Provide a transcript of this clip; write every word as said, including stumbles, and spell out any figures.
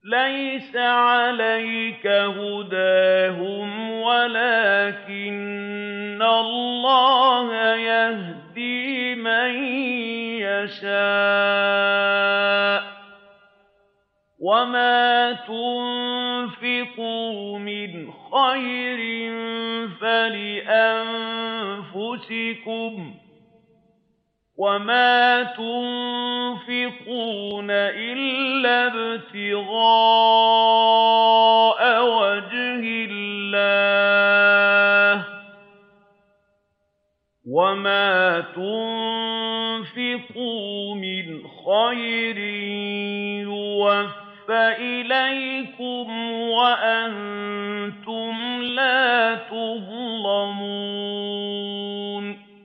لَيْسَ عَلَيْكَ هُدَاهُمْ وَلَٰكِنَّ اللَّهَ يَهْدِي مَن يَشَاءُ ۗ وَمَا تُنفِقُوا مِنْ خَيْرٍ فَلِأَنفُسِكُمْ ۚ وَمَا تُنفِقُونَ إِلَّا ابْتِغَاءَ وَجْهِ اللَّهِ ۚ وَمَا تُنفِقُوا مِنْ خَيْرٍ يُوَفَّ إِلَيْكُمْ وَأَنتُمْ لَا تُظْلَمُونَ